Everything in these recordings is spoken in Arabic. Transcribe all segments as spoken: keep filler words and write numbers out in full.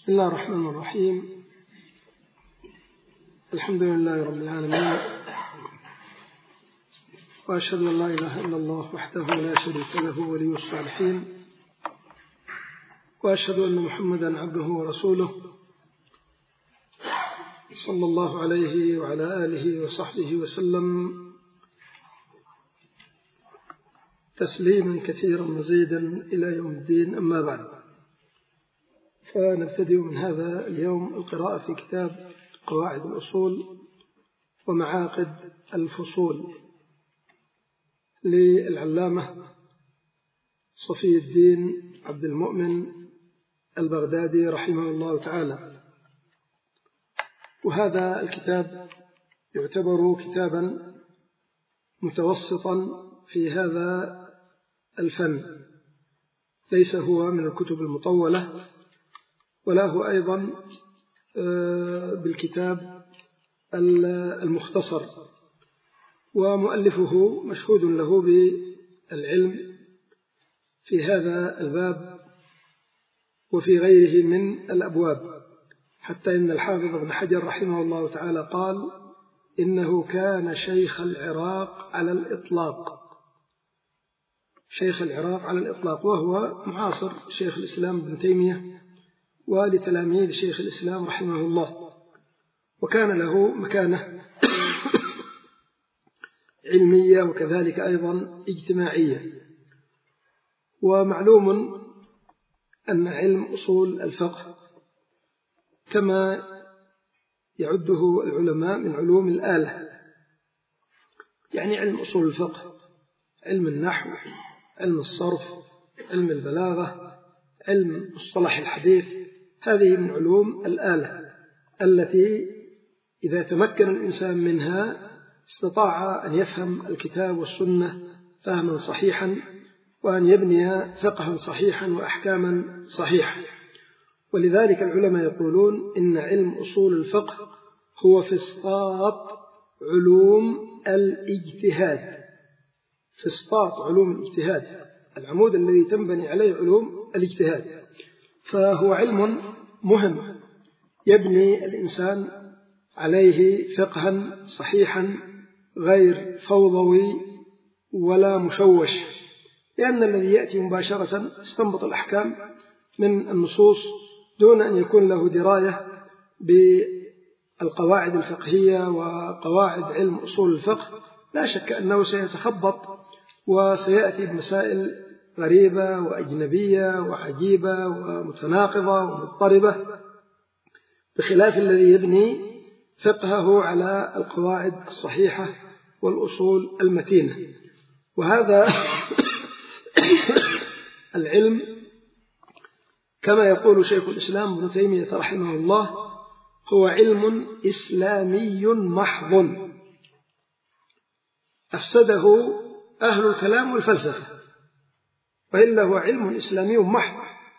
بسم الله الرحمن الرحيم. الحمد لله رب العالمين، وأشهد أن لا إله إلا الله وحده لا شريك له ولي الصالحين، وأشهد أن محمدا عبده ورسوله صلى الله عليه وعلى آله وصحبه وسلم تسليما كثيرا مزيدا إلى يوم الدين. أما بعد، فنبتدئ من هذا اليوم القراءة في كتاب قواعد الأصول ومعاقد الفصول للعلامة صفي الدين عبد المؤمن البغدادي رحمه الله تعالى. وهذا الكتاب يعتبر كتابا متوسطا في هذا الفن، ليس هو من الكتب المطولة، ولا هو أيضا بالكتاب المختصر، ومؤلفه مشهود له بالعلم في هذا الباب وفي غيره من الأبواب، حتى إن الحافظ ابن حجر رحمه الله تعالى قال إنه كان شيخ العراق على الإطلاق، شيخ العراق على الإطلاق، وهو معاصر شيخ الإسلام ابن تيمية ولتلاميذ شيخ الإسلام رحمه الله، وكان له مكانة علمية وكذلك أيضا اجتماعية. ومعلوم أن علم أصول الفقه كما يعده العلماء من علوم الآلة، يعني علم أصول الفقه، علم النحو، علم الصرف، علم البلاغة، علم مصطلح الحديث، هذه من علوم الآلة التي إذا تمكن الإنسان منها استطاع أن يفهم الكتاب والسنة فهما صحيحا، وأن يبني فقها صحيحا وأحكاما صحيحة. ولذلك العلماء يقولون إن علم أصول الفقه هو فسطاط علوم الاجتهاد، فسطاط علوم الاجتهاد، العمود الذي تنبني عليه علوم الاجتهاد. فهو علم مهم يبني الإنسان عليه فقها صحيحا غير فوضوي ولا مشوش، لأن الذي يأتي مباشرة استنبط الأحكام من النصوص دون أن يكون له دراية بالقواعد الفقهية وقواعد علم أصول الفقه، لا شك أنه سيتخبط وسيأتي بمسائل غريبة وأجنبية وعجيبة ومتناقضة ومضطربة، بخلاف الذي يبني فقهه على القواعد الصحيحة والأصول المتينة. وهذا العلم كما يقول شيخ الإسلام ابن تيمية رحمه الله هو علم إسلامي محض أفسده أهل الكلام والفلسفة، وإلا هو علم إسلامي محض.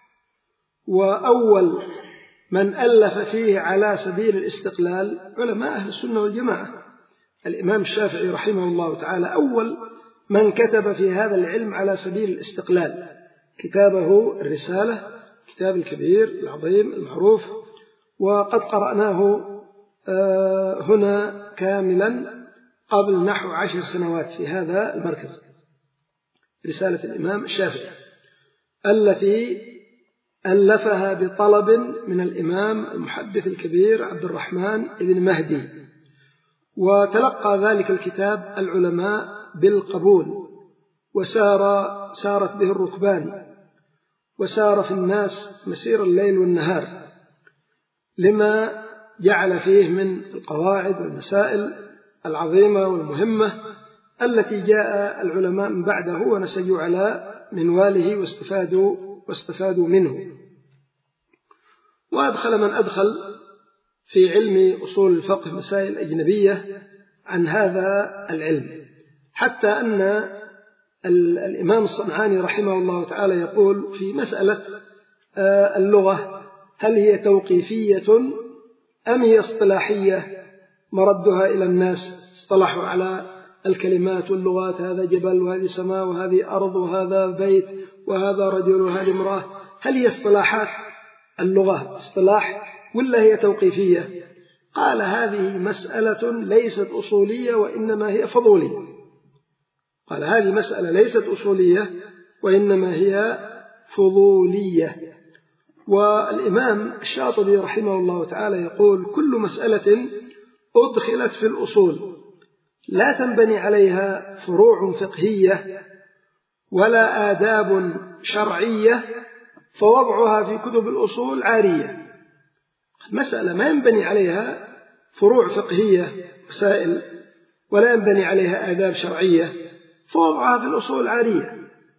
وأول من ألف فيه على سبيل الاستقلال علماء أهل السنة والجماعة، الإمام الشافعي رحمه الله تعالى أول من كتب في هذا العلم على سبيل الاستقلال، كتابه الرسالة، كتاب الكبير العظيم المعروف، وقد قرأناه هنا كاملا قبل نحو عشر سنوات في هذا المركز، رسالة الإمام الشافعي التي ألفها بطلب من الإمام المحدث الكبير عبد الرحمن بن مهدي، وتلقى ذلك الكتاب العلماء بالقبول، وسار سارت به الركبان، وسار في الناس مسير الليل والنهار، لما جعل فيه من القواعد والمسائل العظيمة والمهمة التي جاء العلماء من بعده ونسجوا على منواله واستفادوا, واستفادوا منه. وأدخل من أدخل في علم أصول الفقه مسائل أجنبية عن هذا العلم، حتى أن الإمام الصنعاني رحمه الله تعالى يقول في مسألة اللغة هل هي توقيفية أم هي اصطلاحية مردها إلى الناس، اصطلحوا على الكلمات واللغات، هذا جبل وهذه سماء وهذه أرض وهذا بيت وهذا رجل وهذه امرأة، هل هي اصطلاحات اللغة اصطلاح ولا هي توقيفية؟ قال هذه مسألة ليست أصولية وإنما هي فضولية. قال هذه مسألة ليست أصولية وإنما هي فضولية. والإمام الشاطبي رحمه الله تعالى يقول كل مسألة أدخلت في الأصول لا تنبني عليها فروع فقهية ولا آداب شرعية فوضعها في كتب الأصول عارية. المسألة ما ينبني عليها فروع فقهية مسائل ولا ينبني عليها آداب شرعية فوضعها في الأصول عارية.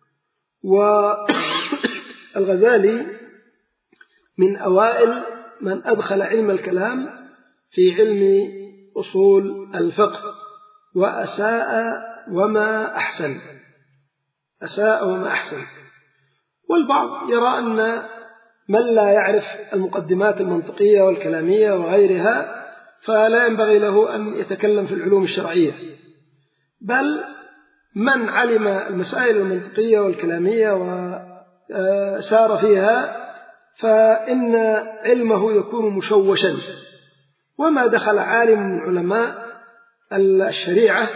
والغزالي من أوائل من أدخل علم الكلام في علم أصول الفقه، وأساء وما أحسن أساء وما أحسن. والبعض يرى أن من لا يعرف المقدمات المنطقية والكلامية وغيرها فلا ينبغي له أن يتكلم في العلوم الشرعية، بل من علم المسائل المنطقية والكلامية وسار فيها فإن علمه يكون مشوشا. وما دخل عالم من علماء الشريعة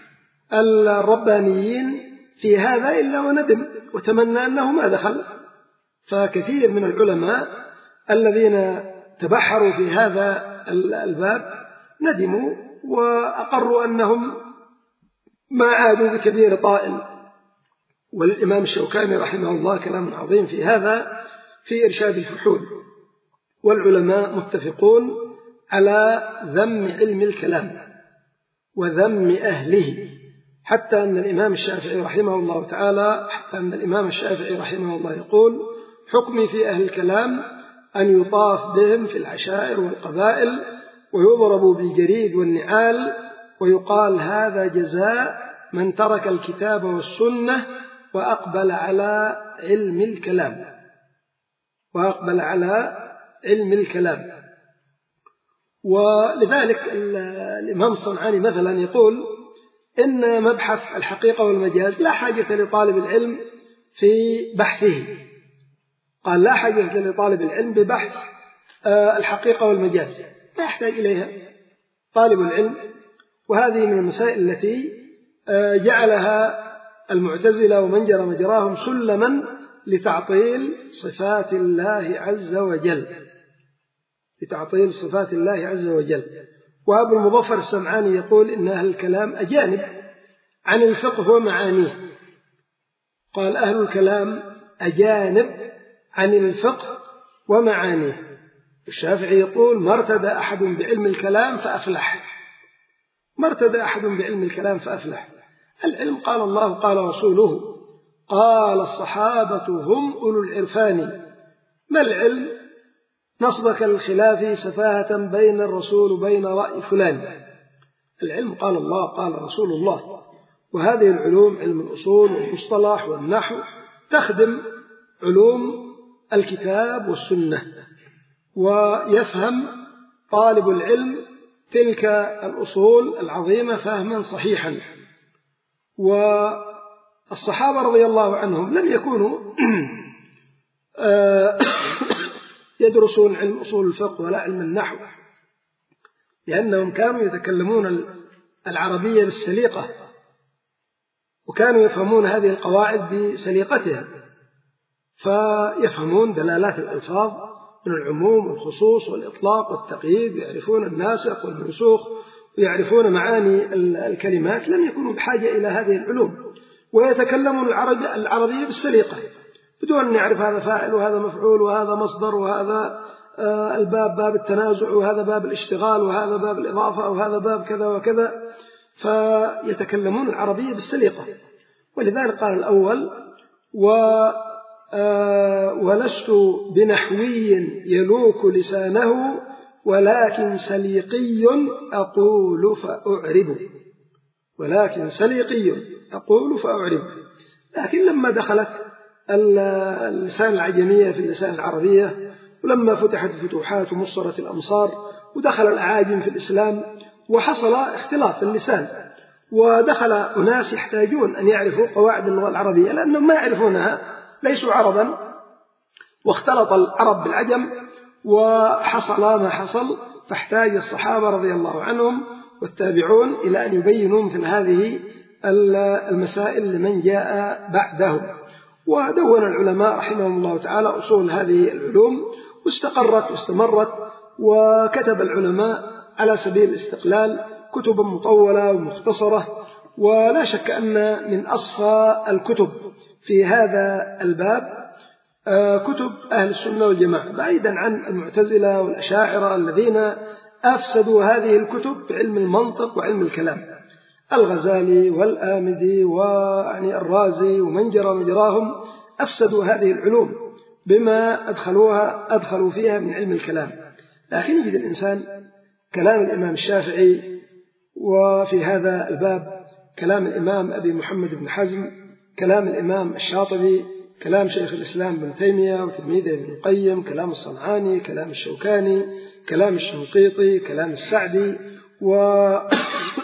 الربانيين في هذا إلا وندم وتمنى أنه ما دخل. فكثير من العلماء الذين تبحروا في هذا الباب ندموا وأقروا أنهم ما عادوا بكبير طائل. والإمام الشوكاني رحمه الله كلام عظيم في هذا في إرشاد الفحول. والعلماء متفقون على ذم علم الكلام وذم أهله، حتى أن الإمام الشافعي رحمه الله تعالى حتى أن الإمام الشافعي رحمه الله يقول حكمي في أهل الكلام أن يطاف بهم في العشائر والقبائل ويضربوا بالجريد والنعال ويقال هذا جزاء من ترك الكتاب والسنة وأقبل على علم الكلام وأقبل على علم الكلام. ولذلك الإمام الصنعاني مثلا يقول إن مبحث الحقيقة والمجاز لا حاجة لطالب العلم في بحثه. قال لا حاجة لطالب العلم ببحث الحقيقة والمجاز، لا يحتاج إليها طالب العلم. وهذه من المسائل التي جعلها المعتزلة ومن جرى مجراهم سلما لتعطيل صفات الله عز وجل لتعطيل صفات الله عز وجل. وأبو المظفر السمعاني يقول إن أهل الكلام أجانب عن الفقه ومعانيه. قال أهل الكلام أجانب عن الفقه ومعانيه. الشافعي يقول ما ارتدى أحد بعلم الكلام فأفلح ما ارتدى أحد بعلم الكلام فأفلح. العلم قال الله قال رسوله قال الصحابة هم أولو العرفان. ما العلم؟ نصبك الخلاف سفاهة بين الرسول وبين رأي فلان. العلم قال الله قال رسول الله. وهذه العلوم علم الأصول والمصطلح والنحو تخدم علوم الكتاب والسنة، ويفهم طالب العلم تلك الأصول العظيمة فهما صحيحا. والصحابة رضي الله عنهم لم يكونوا يدرسون علم أصول الفقه ولا علم النحو، لأنهم كانوا يتكلمون العربية بالسليقة وكانوا يفهمون هذه القواعد بسليقتها، فيفهمون دلالات الألفاظ من العموم والخصوص والإطلاق والتقييد، يعرفون الناسخ والمنسوخ ويعرفون معاني الكلمات. لم يكونوا بحاجة إلى هذه العلوم ويتكلمون العربية بالسليقة بدون أن يعرف هذا فاعل وهذا مفعول وهذا مصدر وهذا الباب باب التنازع وهذا باب الاشتغال وهذا باب الإضافة وهذا باب كذا وكذا، فيتكلمون العربية بالسليقة. ولذلك قال الأول و ولست بنحوي يلوك لسانه ولكن سليقي أقول فأعرب ولكن سليقي أقول فأعرب. لكن لما دخلت اللسان العجمية في اللسان العربية، ولما فتحت الفتوحات ومصرت الأمصار ودخل الأعاجم في الإسلام وحصل اختلاط في اللسان، ودخل أناس يحتاجون أن يعرفوا قواعد اللغة العربية لأنهم ما يعرفونها، ليسوا عربا واختلط العرب بالعجم وحصل ما حصل، فاحتاج الصحابة رضي الله عنهم والتابعون إلى أن يبينوا مثل هذه المسائل لمن جاء بعدهم. ودون العلماء رحمهم الله تعالى أصول هذه العلوم، واستقرت واستمرت، وكتب العلماء على سبيل الاستقلال كتبا مطولة ومختصرة. ولا شك أن من أصفى الكتب في هذا الباب كتب أهل السنة والجماعة، بعيدا عن المعتزلة والأشاعرة الذين أفسدوا هذه الكتب بعلم المنطق وعلم الكلام، الغزالي والآمدي ويعني الرازي ومن جرى مجراهم أفسدوا هذه العلوم بما أدخلوها أدخلوا فيها من علم الكلام. لكن يجد الإنسان كلام الإمام الشافعي، وفي هذا الباب كلام الإمام أبي محمد بن حزم، كلام الإمام الشاطبي، كلام شيخ الإسلام بن تيمية وتلميذه ابن القيم، كلام الصنعاني، كلام الشوكاني، كلام الشنقيطي، كلام السعدي، وعلماء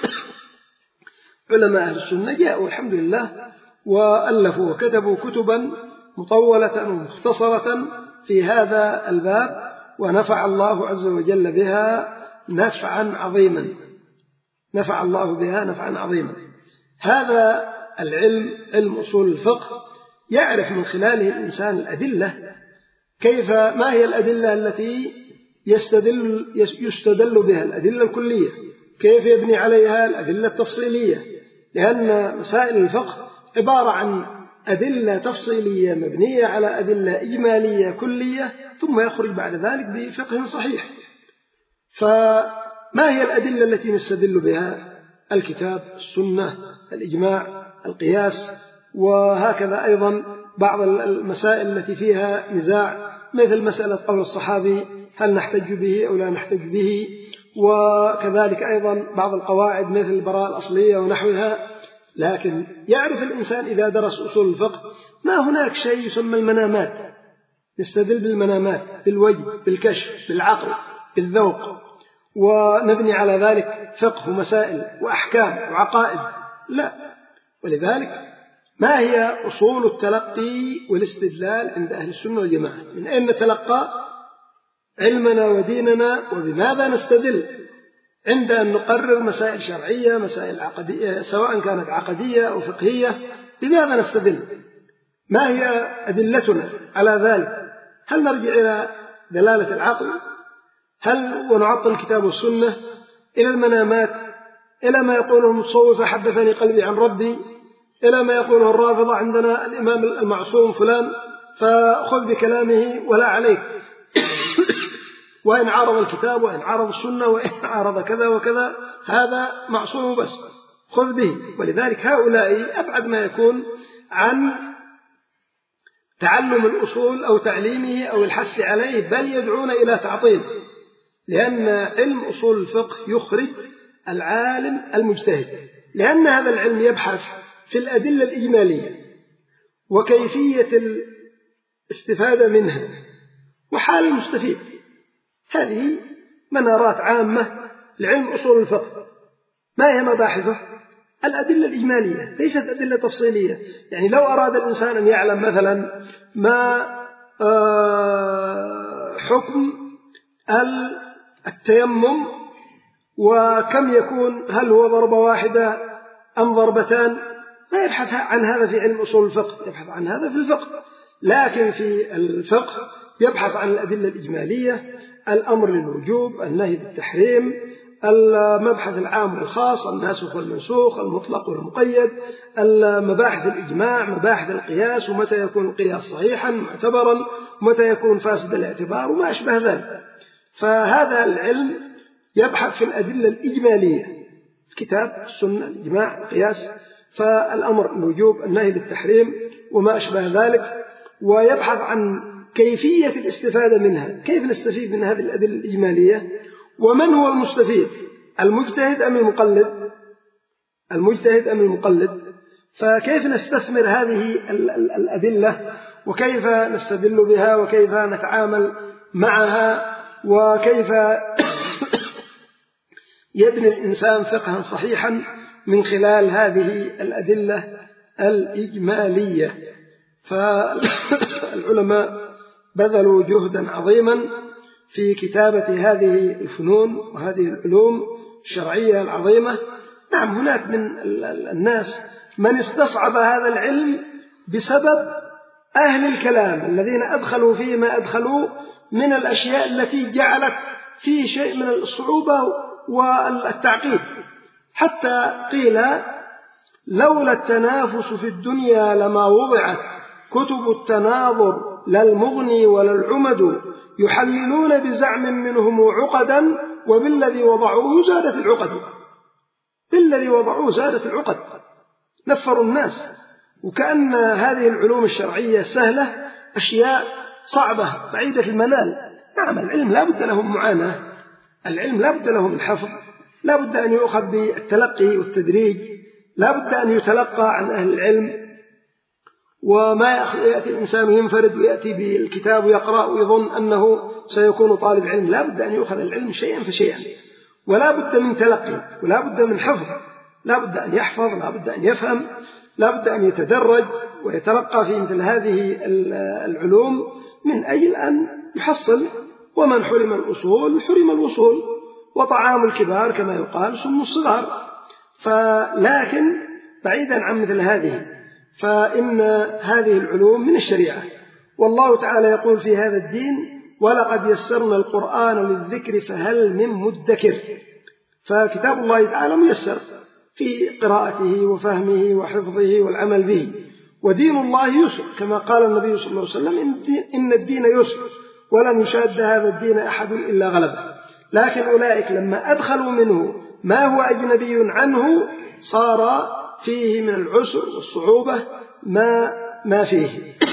أهل السنة جاءوا الحمد لله وألفوا وكتبوا كتبا مطولة ومختصرة في هذا الباب، ونفع الله عز وجل بها نفعا عظيما، نفع الله بها نفعا عظيما. هذا العلم، علم أصول الفقه، يعرف من خلاله الإنسان الأدلة، كيف ما هي الأدلة التي يستدل, يستدل بها، الأدلة الكلية، كيف يبني عليها الأدلة التفصيلية، لأن مسائل الفقه عبارة عن أدلة تفصيلية مبنية على أدلة إجمالية كلية، ثم يخرج بعد ذلك بفقه صحيح. فما هي الأدلة التي نستدل بها؟ الكتاب، السنة، الإجماع، القياس، وهكذا أيضا بعض المسائل التي فيها نزاع، مثل مسألة قول الصحابي هل نحتج به أو لا نحتج به، وكذلك أيضا بعض القواعد مثل البراءة الأصلية ونحوها. لكن يعرف الإنسان إذا درس أصول الفقه ما هناك شيء يسمى المنامات، نستدل بالمنامات، بالوجه، بالكشف، بالعقل، بالذوق، ونبني على ذلك فقه ومسائل وأحكام وعقائد، لا. ولذلك ما هي أصول التلقي والاستدلال عند أهل السنة والجماعة؟ من أين نتلقى علمنا وديننا، وبماذا نستدل عند أن نقرر مسائل شرعية، مسائل عقدية، سواء كانت عقدية أو فقهية؟ بماذا نستدل؟ ما هي أدلتنا على ذلك؟ هل نرجع إلى دلالة العقل؟ هل ونعطل الكتاب والسنة؟ إلى المنامات؟ إلى ما يقوله المتصوف حدثني قلبي عن ربي؟ إلى ما يقوله الرافضة عندنا الإمام المعصوم فلان فخذ بكلامه ولا عليك، وإن عارض الكتاب وإن عارض السنة وإن عارض كذا وكذا هذا معصوم بس خذ به. ولذلك هؤلاء أبعد ما يكون عن تعلم الأصول أو تعليمه أو الحث عليه، بل يدعون إلى تعطيل، لأن علم أصول الفقه يخرج العالم المجتهد، لأن هذا العلم يبحث في الأدلة الإجمالية وكيفية الاستفادة منها وحال المستفيد. هذه منارات عامة لعلم أصول الفقه. ما هي مباحثه؟ الأدلة الإجمالية، ليست أدلة تفصيلية. يعني لو أراد الإنسان أن يعلم مثلا ما حكم التيمم وكم يكون، هل هو ضربة واحدة أم ضربتان، ما يبحث عن هذا في علم أصول الفقه، يبحث عن هذا في الفقه. لكن في الفقه يبحث عن الأدلة الإجمالية، الأمر للوجوب، النهي للتحريم، المبحث العام والخاص، الناسخ والمنسوخ، المطلق والمقيد، مباحث الإجماع، مباحث القياس، ومتى يكون القياس صحيحا معتبرا، ومتى يكون فاسد الاعتبار، وما أشبه ذلك. فهذا العلم يبحث في الأدلة الإجمالية، الكتاب، السنة، الإجماع، القياس، فالأمر الوجوب، النهي للتحريم، وما أشبه ذلك، ويبحث عن كيفية الاستفادة منها، كيف نستفيد من هذه الأدلة الإجمالية، ومن هو المستفيد، المجتهد أم المقلد، المجتهد أم المقلد، فكيف نستثمر هذه الأدلة، وكيف نستدل بها، وكيف نتعامل معها، وكيف يبني الإنسان فقها صحيحا من خلال هذه الأدلة الإجمالية. فالعلماء بذلوا جهدا عظيما في كتابة هذه الفنون وهذه العلوم الشرعية العظيمة. نعم هناك من الناس من استصعب هذا العلم بسبب أهل الكلام الذين أدخلوا فيه ما أدخلوا من الأشياء التي جعلت فيه شيء من الصعوبة والتعقيد، حتى قيل لولا التنافس في الدنيا لما وضعت كتب التناظر لا المغني ولا العمد، يحللون بزعم منهم عقدا وبالذي وضعوه زادت العقد. بالذي وضعوه زادت العقد، نفروا الناس، وكأن هذه العلوم الشرعية سهلة، أشياء صعبة بعيدة المنال. نعم العلم لا بد له معاناة، العلم لا بد له من حفظ، لا بد أن يؤخذ بالتلقي والتدريج، لا بد أن يتلقى عن أهل العلم، وما يأتي الإنسان ينفرد ويأتي بالكتاب ويقرأ ويظن أنه سيكون طالب علم. لا بد أن يؤخذ العلم شيئا فشيئا، ولا بد من تلقي، ولا بد من حفظ، لا بد أن يحفظ، لا بد أن يفهم، لا بد أن يتدرج ويتلقى في مثل هذه العلوم من أجل أن يحصل. ومن حرم الأصول حرم الوصول، وطعام الكبار كما يقال سم الصغار. فلكن بعيدا عن مثل هذه، فإن هذه العلوم من الشريعة، والله تعالى يقول في هذا الدين ولقد يسرنا القرآن للذكر فهل من مدكر. فكتاب الله تعالى ميسر في قراءته وفهمه وحفظه والعمل به، ودين الله يسر كما قال النبي صلى الله عليه وسلم إن الدين يسر ولن يشاد هذا الدين أحد إلا غلبه. لكن أولئك لما أدخلوا منه ما هو أجنبي عنه صار فيه من العسر والصعوبة ما, ما فيه.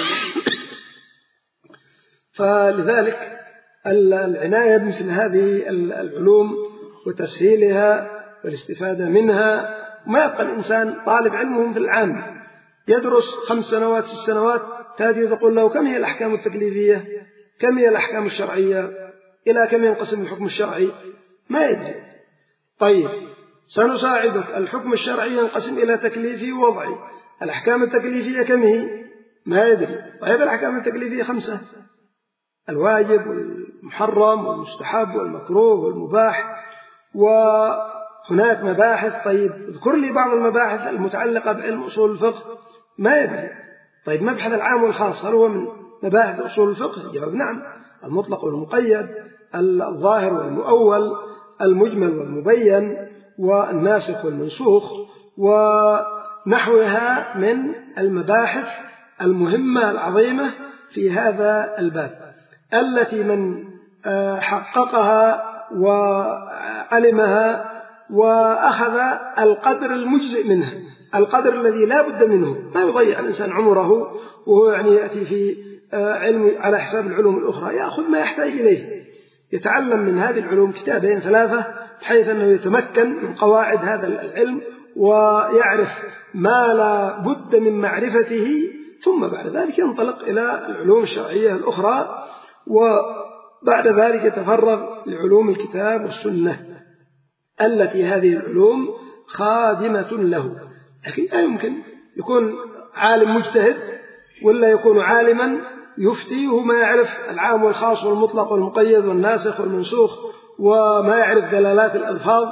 فلذلك العناية بمثل هذه العلوم وتسهيلها والاستفادة منها. ما يبقى الإنسان طالب علمهم في العام يدرس خمس سنوات ست سنوات، تأتي تقول له كم هي الأحكام التكليفية، كم هي الأحكام الشرعية، إلى كم ينقسم الحكم الشرعي، ما يدري. طيب سنساعدك، الحكم الشرعي ينقسم إلى تكليفي ووضعي، الأحكام التكليفية كم هي، ما يدري. طيب الأحكام التكليفية خمسة: الواجب والمحرم والمستحب والمكروه والمباح، وهناك مباحث. طيب اذكر لي بعض المباحث المتعلقة بعلم أصول الفقه، ما يدري. طيب مبحث العام والخاص هل هو من مباحث أصول الفقه؟ جواب نعم: المطلق والمقيد، الظاهر والمؤول، المجمل والمبين، والناسخ والمنسوخ، ونحوها من المباحث المهمة العظيمة في هذا الباب، التي من حققها وعلمها وأخذ القدر المجزئ منها، القدر الذي لا بد منه، ما يضيع الإنسان عمره وهو يعني يأتي في علم على حساب العلوم الأخرى، يأخذ ما يحتاج إليه، يتعلم من هذه العلوم كتابين ثلاثة بحيث أنه يتمكن من قواعد هذا العلم ويعرف ما لا بد من معرفته، ثم بعد ذلك ينطلق إلى العلوم الشرعية الأخرى، وبعد ذلك يتفرغ لعلوم الكتاب والسنة التي هذه العلوم خادمة له. لكن لا يمكن يكون عالم مجتهد ولا يكون عالما يفتي وهو ما يعرف العام والخاص والمطلق والمقيد والناسخ والمنسوخ، وما يعرف دلالات الألفاظ،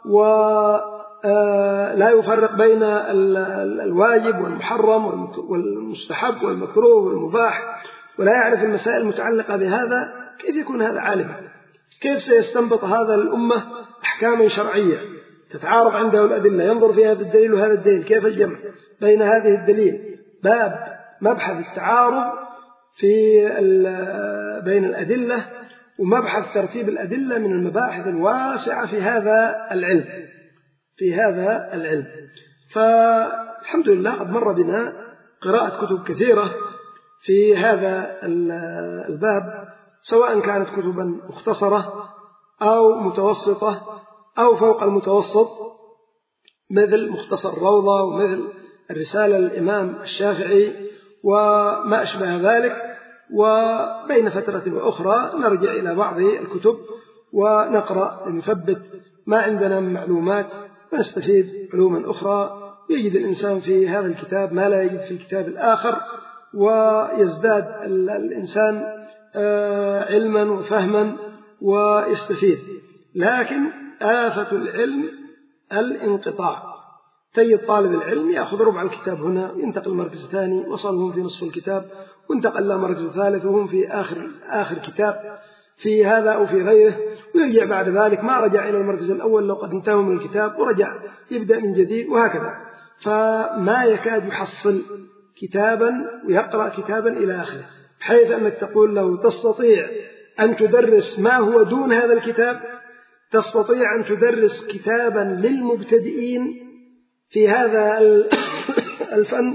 ولا يفرق بين الواجب والمحرم والمستحب والمكروه والمباح، ولا يعرف المسائل المتعلقة بهذا. كيف يكون هذا عالما؟ كيف سيستنبط هذا الأمة أحكاما شرعية تتعارض عنده الأدلة، ينظر في هذا الدليل وهذا الدليل، كيف الجمع بين هذه الدليل؟ باب مبحث التعارض في بين الأدلة، ومبحث ترتيب الأدلة من المباحث الواسعة في هذا العلم في هذا العلم فالحمد لله قد مر بنا قراءة كتب كثيرة في هذا الباب، سواء كانت كتبا مختصرة أو متوسطة أو فوق المتوسط، مثل مختصر روضة ومثل الرسالة للإمام الشافعي وما أشبه ذلك. وبين فترة وأخرى نرجع إلى بعض الكتب ونقرأ لنثبت ما عندنا من معلومات ونستفيد علوما أخرى. يجد الإنسان في هذا الكتاب ما لا يجد في الكتاب الآخر، ويزداد الإنسان علما وفهما ويستفيد. لكن آفة العلم الانقطاع، تجد طالب العلم يأخذ ربع الكتاب هنا وينتقل المركز الثاني، وصلهم في نصف الكتاب وانتقل إلى مركز الثالث وهم في آخر آخر كتاب في هذا أو في غيره، ويرجع بعد ذلك ما رجع إلى المركز الأول لو قد انتهوا من الكتاب ورجع يبدأ من جديد وهكذا، فما يكاد يحصل كتابا ويقرأ كتابا إلى آخره، بحيث أنك تقول له تستطيع أن تدرس ما هو دون هذا الكتاب، تستطيع أن تدرس كتابا للمبتدئين في هذا الفن،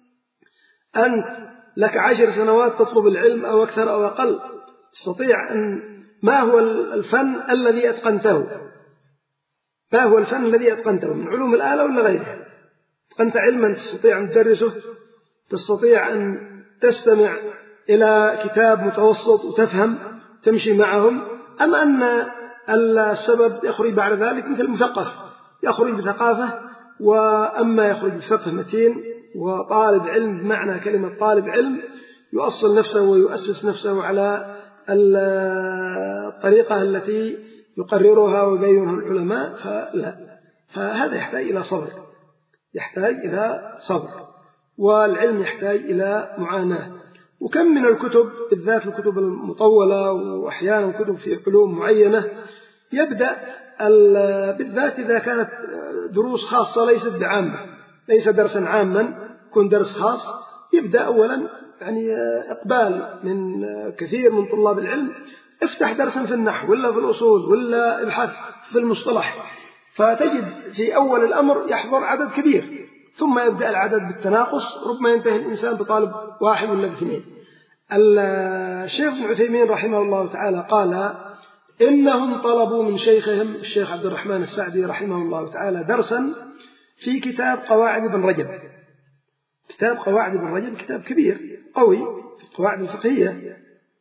أنت لك عشر سنوات تطلب العلم أو أكثر أو أقل، تستطيع أن ما هو الفن الذي أتقنته، ما هو الفن الذي أتقنته من علوم الآلة ولا غيرها، أتقنت علما تستطيع أن تدرسه، تستطيع أن تستمع إلى كتاب متوسط وتفهم تمشي معهم، أم أن السبب يخرج بعد ذلك مثل مثقف يخرج بثقافة، وأما يخرج بفقه متين وطالب علم بمعنى كلمة طالب علم يؤصل نفسه ويؤسس نفسه على الطريقة التي يقررها ويبينها العلماء، فلا، فهذا يحتاج إلى صبر، يحتاج إلى صبر، والعلم يحتاج إلى معاناة. وكم من الكتب بالذات الكتب المطولة وأحيانا كتب في علوم معينة يبدأ بالذات إذا كانت دروس خاصة ليست بعامة، ليس درسا عاما، يكون درس خاص، يبدأ أولا يعني إقبال من كثير من طلاب العلم، افتح درسا في النحو ولا في الأصول ولا ابحث في المصطلح، فتجد في أول الأمر يحضر عدد كبير، ثم يبدأ العدد بالتناقص، ربما ينتهي الإنسان بطالب واحد ولا اثنين. الشيخ ابن عثيمين رحمه الله تعالى قال إنهم طلبوا من شيخهم الشيخ عبد الرحمن السعدي رحمه الله تعالى درسا في كتاب قواعد ابن رجب. كتاب قواعد ابن رجب كتاب كبير قوي في القواعد الفقهية.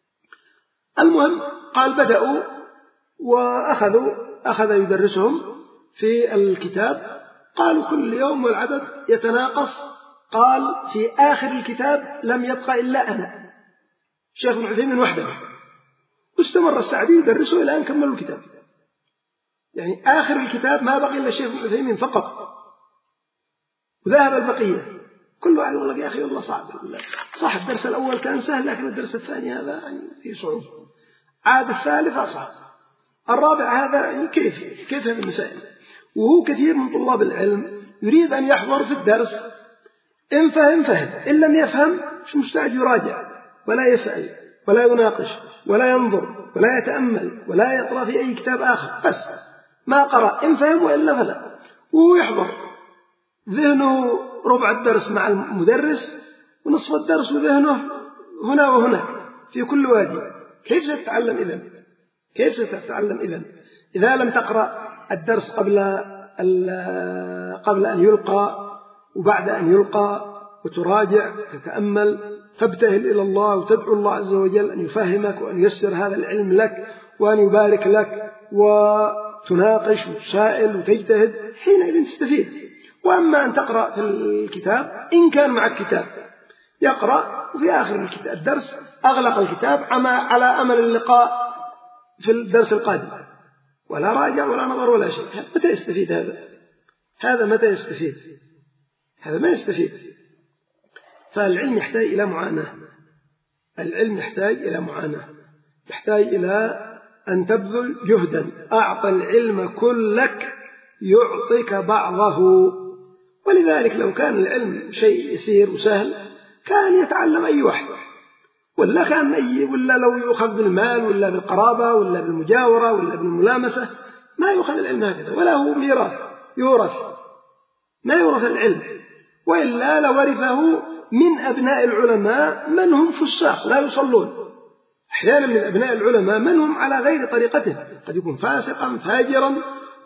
المهم قال بدأوا وأخذوا أخذ يدرسهم في الكتاب، قالوا كل يوم والعدد يتناقص، قال في آخر الكتاب لم يبقى إلا أنا الشيخ ابن عثيمين وحده، واستمر السعدي يدرسه إلى أن كملوا الكتاب، يعني آخر الكتاب ما بقي إلا الشيخ ابن عثيمين فقط، وذهب البقية. كل واحد يقول لك يا أخي والله صعب، صح الدرس الأول كان سهل لكن الدرس الثاني هذا يعني فيه صعوبة، عاد الثالث أصعب، الرابع هذا يعني كيف كيف هذه المسائل. وهو كثير من طلاب العلم يريد أن يحضر في الدرس، إن فهم فهم، إن لم يفهم مش مستعد يراجع ولا يسأل ولا يناقش ولا ينظر ولا يتأمل ولا يقرأ في أي كتاب آخر، بس ما قرأ، إن فهم وإلا فلا، وهو يحضر ذهنه ربع الدرس مع المدرس ونصف الدرس وذهنه هنا وهناك في كل وادي. كيف ستتعلم إذن؟ كيف ستتعلم إذن إذا لم تقرأ الدرس قبل قبل أن يلقى وبعد أن يلقى، وتراجع تتأمل تبتهل إلى الله وتدعو الله عز وجل أن يفهمك وأن ييسر هذا العلم لك وأن يبارك لك، وتناقش وتسائل وتجتهد، حينئذ تستفيد. وأما أن تقرأ في الكتاب إن كان معك كتاب يقرأ وفي آخر الدرس أغلق الكتاب على أمل اللقاء في الدرس القادم، ولا راجع ولا نظر ولا شيء، متى يستفيد هذا؟ هذا متى يستفيد؟ هذا ما يستفيد. فالعلم يحتاج إلى معاناة، العلم يحتاج إلى معاناة، يحتاج إلى أن تبذل جهدا. أعطى العلم كلك يعطيك بعضه، ولذلك لو كان العلم شيء يسير وسهل كان يتعلم أي واحد، ولا كان أي ولا لو يؤخذ بالمال ولا بالقرابة ولا بالمجاورة ولا بالملامسة، ما يؤخذ العلم هكذا، ولا هو ميراث يورث، ما يورث العلم، وإلا لورثه من أبناء العلماء من هم فساق لا يصلون. أحيانا من أبناء العلماء من هم على غير طريقته، قد يكون فاسقا فاجرا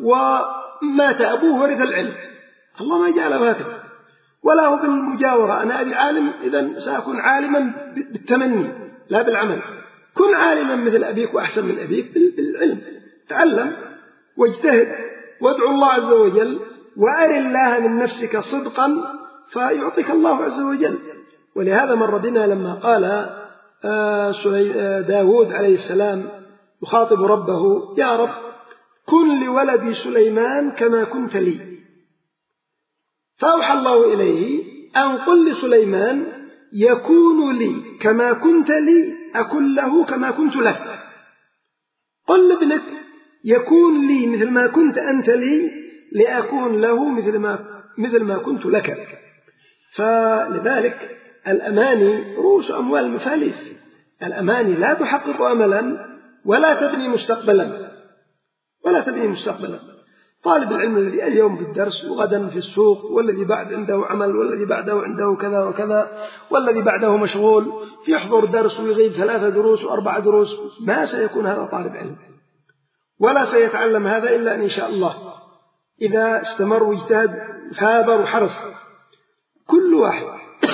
ومات أبوه ورث العلم، الله ما جعله هكذا. ولا هو بالمجاورة، أنا أبي عالم إذن سأكون عالما بالتمني لا بالعمل. كن عالما مثل أبيك وأحسن من أبيك بالعلم، تعلم واجتهد وادعو الله عز وجل وأر الله من نفسك صدقا فيعطيك الله عز وجل. ولهذا مر بنا لما قال داود عليه السلام يخاطب ربه: يا رب كن لولدي سليمان كما كنت لي. فأوحى الله إليه أن قل لسليمان: يكون لي كما كنت لي أكن له كما كنت لك. قل لابنك: يكون لي مثل ما كنت أنت لي لأكون له مثل ما, مثل ما كنت لك. فلذلك الأماني رؤوس أموال المفاليس. الأماني لا تحقق أملا ولا تبني مستقبلا ولا تبني مستقبلا. طالب العلم الذي اليوم في الدرس وغدا في السوق، والذي بعد عنده عمل، والذي بعده عنده كذا وكذا، والذي بعده مشغول في يحضر درس ويغيب ثلاثة دروس وأربع دروس، ما سيكون هذا طالب علم، ولا سيتعلم هذا إلا أن شاء الله إذا استمر واجتهد ثابر وحرص. كل واحد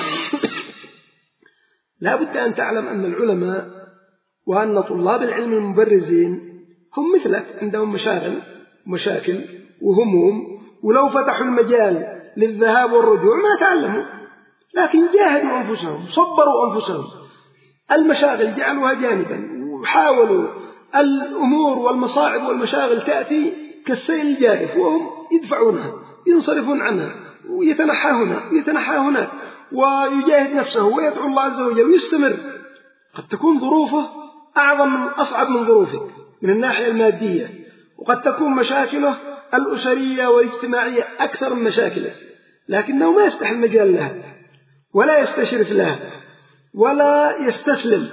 لا بد أن تعلم أن العلماء وأن طلاب العلم المبرزين هم مثلك، عندهم مشاغل ومشاكل وهموم، ولو فتحوا المجال للذهاب والرجوع ما تعلموا، لكن جاهدوا أنفسهم، صبروا أنفسهم، المشاغل جعلوها جانبا، وحاولوا الأمور والمصاعب والمشاغل تأتي كالسيل الجارف وهم يدفعونها، ينصرفون عنها، ويتنحى هنا ويتنحى هناك، ويجاهد نفسه ويدعو الله عز وجل ويستمر. قد تكون ظروفه أعظم من أصعب من ظروفك من الناحية المادية، وقد تكون مشاكله الأسرية والاجتماعية أكثر من مشاكله، لكنه ما يفتح المجال لها ولا يستشرف لها ولا يستسلم.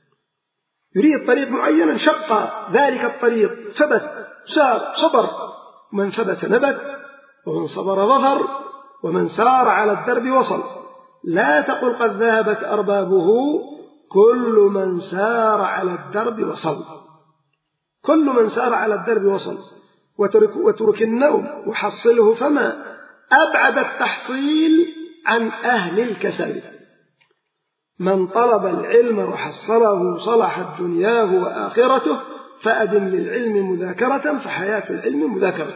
يريد طريق معين، شق ذلك الطريق، ثبت، سار، صبر. من ثبت نبت، ومن صبر ظفر، ومن سار على الدرب وصل. لا تقل قد ذهبت أربابه، كل من سار على الدرب وصل. كل من سار على الدرب وصل. وترك, وترك النوم وحصله، فما أبعد التحصيل عن أهل الكسل. من طلب العلم وحصله صلحت دنياه وآخرته، فأدم للعلم مذاكرة، فحياة العلم مذاكرة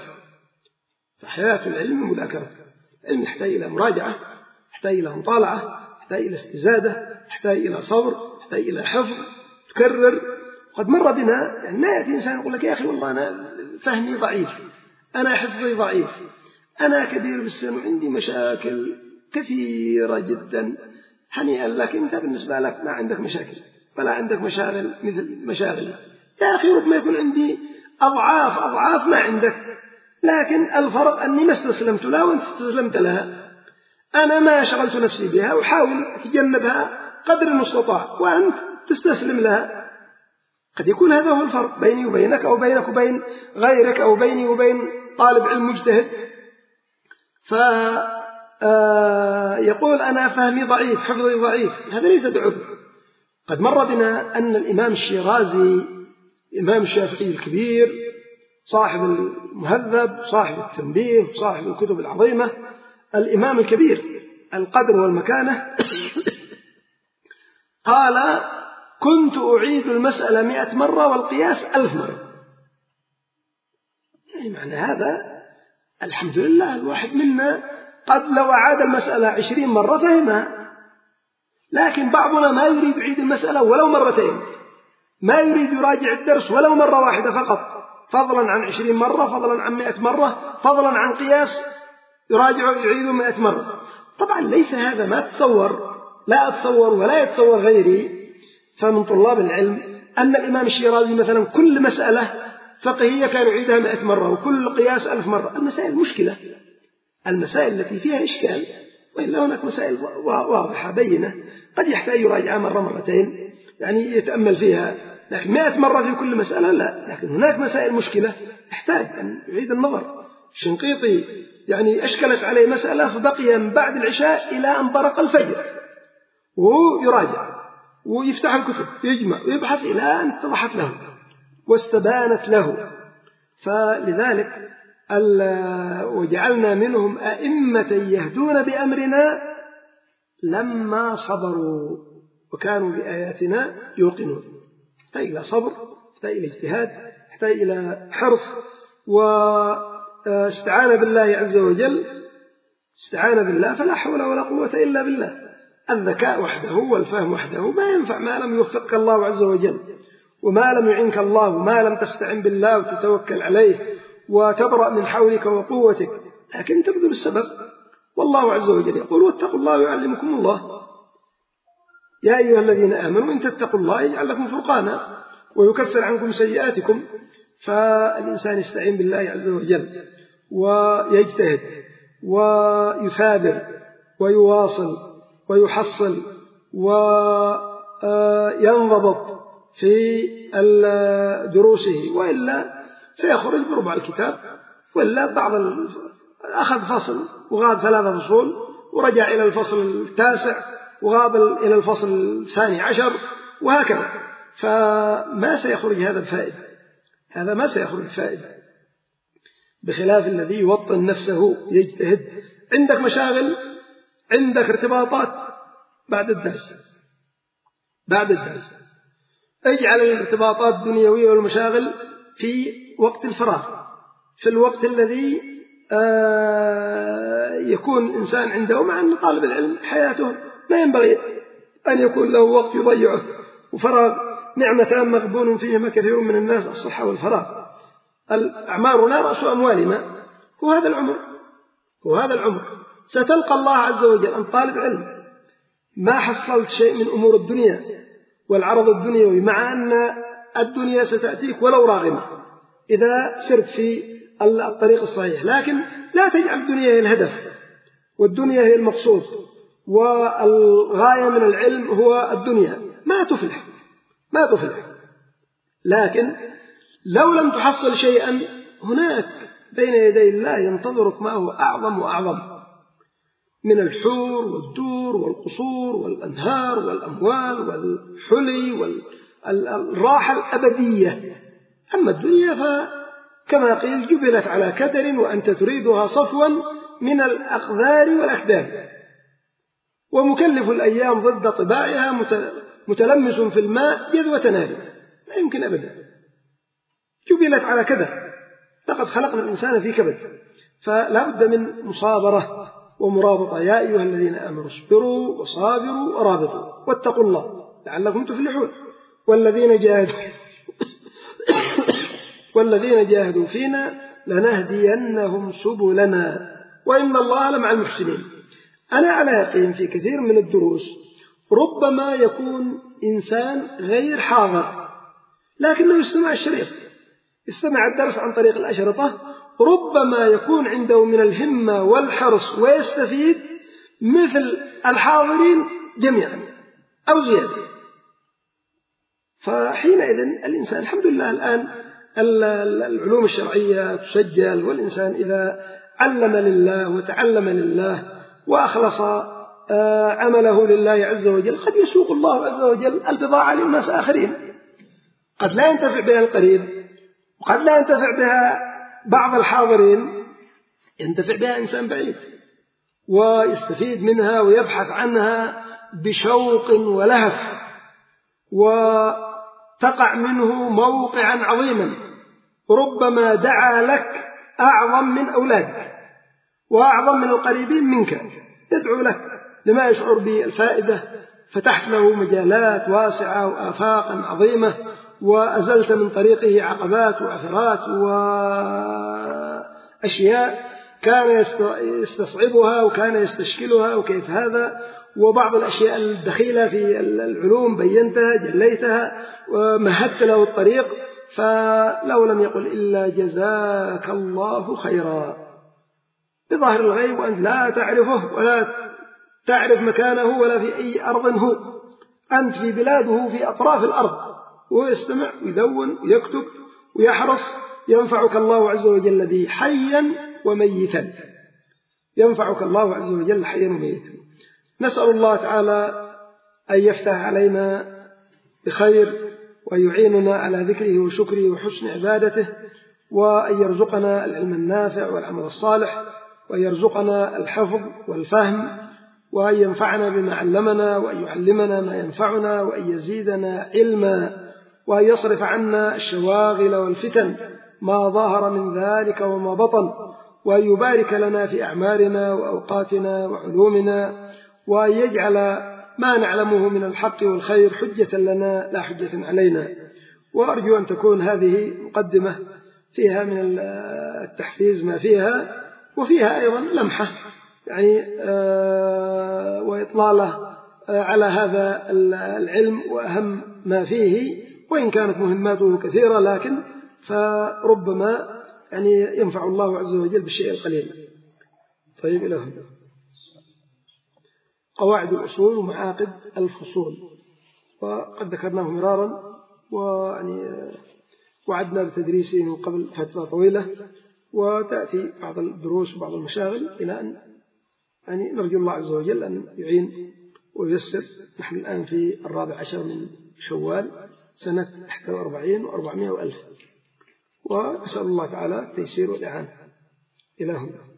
فحياة العلم مذاكرة العلم يحتاج إلى مراجعة، يحتاج إلى مطالعة، يحتاج إلى استزادة، يحتاج إلى صبر، يحتاج إلى حفظ، تكرر. قد مر بنا، يعني ما يأتي إنسان يقول لك: يا أخي والله أنا فهمي ضعيف، أنا حفظي ضعيف، أنا كبير بالسن وعندي مشاكل كثيرة جدا. هنيئا لك، أنت بالنسبة لك ما عندك مشاكل ولا عندك مشاغل مثل مشاغل. يا أخي ربما يكون عندي أضعاف أضعاف ما عندك، لكن الفرق أني ما استسلمت لها وأنت استسلمت لها. أنا ما شغلت نفسي بها وحاول أتجنبها قدر المستطاع، وأنت تستسلم لها. قد يكون هذا هو الفرق بيني وبينك، أو بينك وبين غيرك، أو بيني وبين طالب علم مجتهد. فيقول: أنا فهمي ضعيف، حفظي ضعيف، هذا ليس بعذر. قد مر بنا أن الإمام الشيرازي، الإمام الشافعي الكبير، صاحب المهذب، صاحب التنبيه، صاحب الكتب العظيمة، الإمام الكبير القدر والمكانة، قال: كنت أعيد المسألة مئة مرة والقياس ألف مرة. يعني معنى هذا الحمد لله الواحد منا قد لو أعاد المسألة عشرين مرة فهمها، لكن بعضنا ما يريد يعيد المسألة ولو مرتين، ما يريد يراجع الدرس ولو مرة واحدة فقط، فضلا عن عشرين مرة، فضلا عن مئة مرة، فضلا عن قياس يراجع يعيده مئة مرة. طبعا ليس هذا، ما تصور، لا أتصور ولا يتصور غيري. فمن طلاب العلم أن الإمام الشيرازي مثلا كل مسألة فقهية كان يعيدها مئة مرة، وكل قياس ألف مرة. المسائل مشكلة، المسائل التي فيها إشكال، وإلا هناك مسائل واضحة بينة قد يحتاج يراجعها مرة مرتين، يعني يتأمل فيها، لكن مئة مرة في كل مسألة لا. لكن هناك مسائل مشكلة تحتاج أن يعيد النظر. الشنقيطي يعني أشكلت عليه مسألة فبقي من بعد العشاء إلى أن برق الفجر وهو يراجع ويفتح الكتب يجمع ويبحث إلى أن اتضحت له واستبانت له. فلذلك وجعلنا منهم أئمة يهدون بأمرنا لما صبروا وكانوا بآياتنا يوقنون. يحتاج إلى صبر، يحتاج إلى اجتهاد، يحتاج إلى حرص واستعانة بالله عز وجل. استعانة بالله، فلا حول ولا قوة إلا بالله. الذكاء وحده والفهم وحده ما ينفع ما لم يوفقك الله عز وجل، وما لم يعنك الله، وما لم تستعن بالله وتتوكل عليه وتبرأ من حولك وقوتك، لكن تبذل السبب. والله عز وجل يقول واتقوا الله ويعلمكم الله. يا أيها الذين آمنوا إن تتقوا الله يجعل لكم فرقانا ويكفر عنكم سيئاتكم. فالإنسان يستعين بالله عز وجل ويجتهد ويثابر ويواصل ويحصل وينضبط في دروسه، وإلا سيخرج بربع الكتاب، وإلا بعض أخذ فصل وغاب ثلاثة فصول ورجع إلى الفصل التاسع وغاب إلى الفصل الثاني عشر وهكذا، فما سيخرج هذا الفائدة، هذا ما سيخرج فائدة، بخلاف الذي يوطن نفسه يجتهد. عندك مشاغل، عندك ارتباطات، بعد الدرس بعد الدرس اجعل الارتباطات الدنيوية والمشاغل في وقت الفراغ، في الوقت الذي آه يكون إنسان عنده، مع أن طالب العلم حياته ما ينبغي أن يكون له وقت يضيعه وفراغ، نعمتان مغبون فيهما كثير من الناس، الصحة والفراغ. أعمارنا رأس أموالنا، وهذا العمر وهذا العمر ستلقى الله عز وجل. أنت طالب علم ما حصلت شيء من أمور الدنيا والعرض الدنيوي، مع أن الدنيا ستأتيك ولو راغمة إذا سرت في الطريق الصحيح، لكن لا تجعل الدنيا هي الهدف والدنيا هي المقصود والغاية من العلم هو الدنيا، ما تفلح ما تفلح. لكن لو لم تحصل شيئا، هناك بين يدي الله ينتظرك ما هو أعظم وأعظم من الحور والدور والقصور والأنهار والأموال والحلي والراحة الأبدية. أما الدنيا فكما قيل جبلت على كدر وأنت تريدها صفوا من الأقذار والأكدار، ومكلف الأيام ضد طباعها متلمس في الماء جذوة نار، لا يمكن أبدا، جبلت على كدر، لقد خلقنا الإنسان في كبد، فلا بد من مصابرة ومرابطة. يا أيها الذين آمنوا اصبروا وصابروا ورابطوا واتقوا الله لعلكم تفلحون. والذين جاهدوا والذين جاهدوا فينا لنهدينهم سبلنا وإن الله لمع المحسنين. أنا على يقين في كثير من الدروس ربما يكون إنسان غير حاضر لكنه يستمع الشريط، يستمع الدرس عن طريق الأشرطة، ربما يكون عنده من الهمة والحرص ويستفيد مثل الحاضرين جميعا أو زيادة. فحينئذ الإنسان الحمد لله الآن العلوم الشرعية تسجل، والإنسان إذا علم لله وتعلم لله وأخلص عمله لله عز وجل قد يسوق الله عز وجل البضاعة للناس آخرين، قد لا ينتفع بها القريب وقد لا ينتفع بها بعض الحاضرين، ينتفع بها إنسان بعيد ويستفيد منها ويبحث عنها بشوق ولهف، وتقع منه موقعا عظيما، ربما دعا لك أعظم من أولادك وأعظم من القريبين منك، يدعو لك لما يشعر بالفائدة، فتحت له مجالات واسعة وآفاقا عظيمة، وأزلت من طريقه عقبات وعثرات وأشياء كان يستصعبها وكان يستشكلها وكيف هذا، وبعض الأشياء الدخيلة في العلوم بينتها جليتها ومهدت له الطريق، فلو لم يقل إلا جزاك الله خيرا بظاهر الغيب وأنت لا تعرفه ولا تعرف مكانه ولا في أي أرض هو، أنت في بلاده في أطراف الأرض، ويستمع ويدون ويكتب ويحرص، ينفعك الله عز وجل به حيا وميتا، ينفعك الله عز وجل حيا وميتا. نسأل الله تعالى أن يفتح علينا بخير وأن يعيننا على ذكره وشكره وحسن عبادته، وأن يرزقنا العلم النافع والعمل الصالح، وأن يرزقنا الحفظ والفهم، وأن ينفعنا بما علمنا، وأن يعلمنا ما ينفعنا، وأن يزيدنا علما، وأن يصرف عنا الشواغل والفتن ما ظهر من ذلك وما بطن، وأن يبارك لنا في أعمارنا وأوقاتنا وعلومنا، وأن يجعل ما نعلمه من الحق والخير حجة لنا لا حجة علينا. وأرجو أن تكون هذه مقدمة فيها من التحفيز ما فيها، وفيها أيضا لمحة يعني وإطلالة على هذا العلم وأهم ما فيه، وإن كانت مهماته كثيرة لكن فربما يعني ينفع الله عز وجل بالشيء القليل. طيب، إلى هنا قواعد الأصول ومعاقد الفصول، وقد ذكرناه مرارا، ويعني وعدنا بتدريسه من قبل فترة طويلة، وتأتي بعض الدروس وبعض المشاغل إلى أن يعني نرجو الله عز وجل أن يعين وييسر. نحن الآن في الرابع عشر من شوال سنة إحدى وأربعين وأربعمائة وألف، ونسأل الله تعالى التيسير والإعانة. إلى هنا.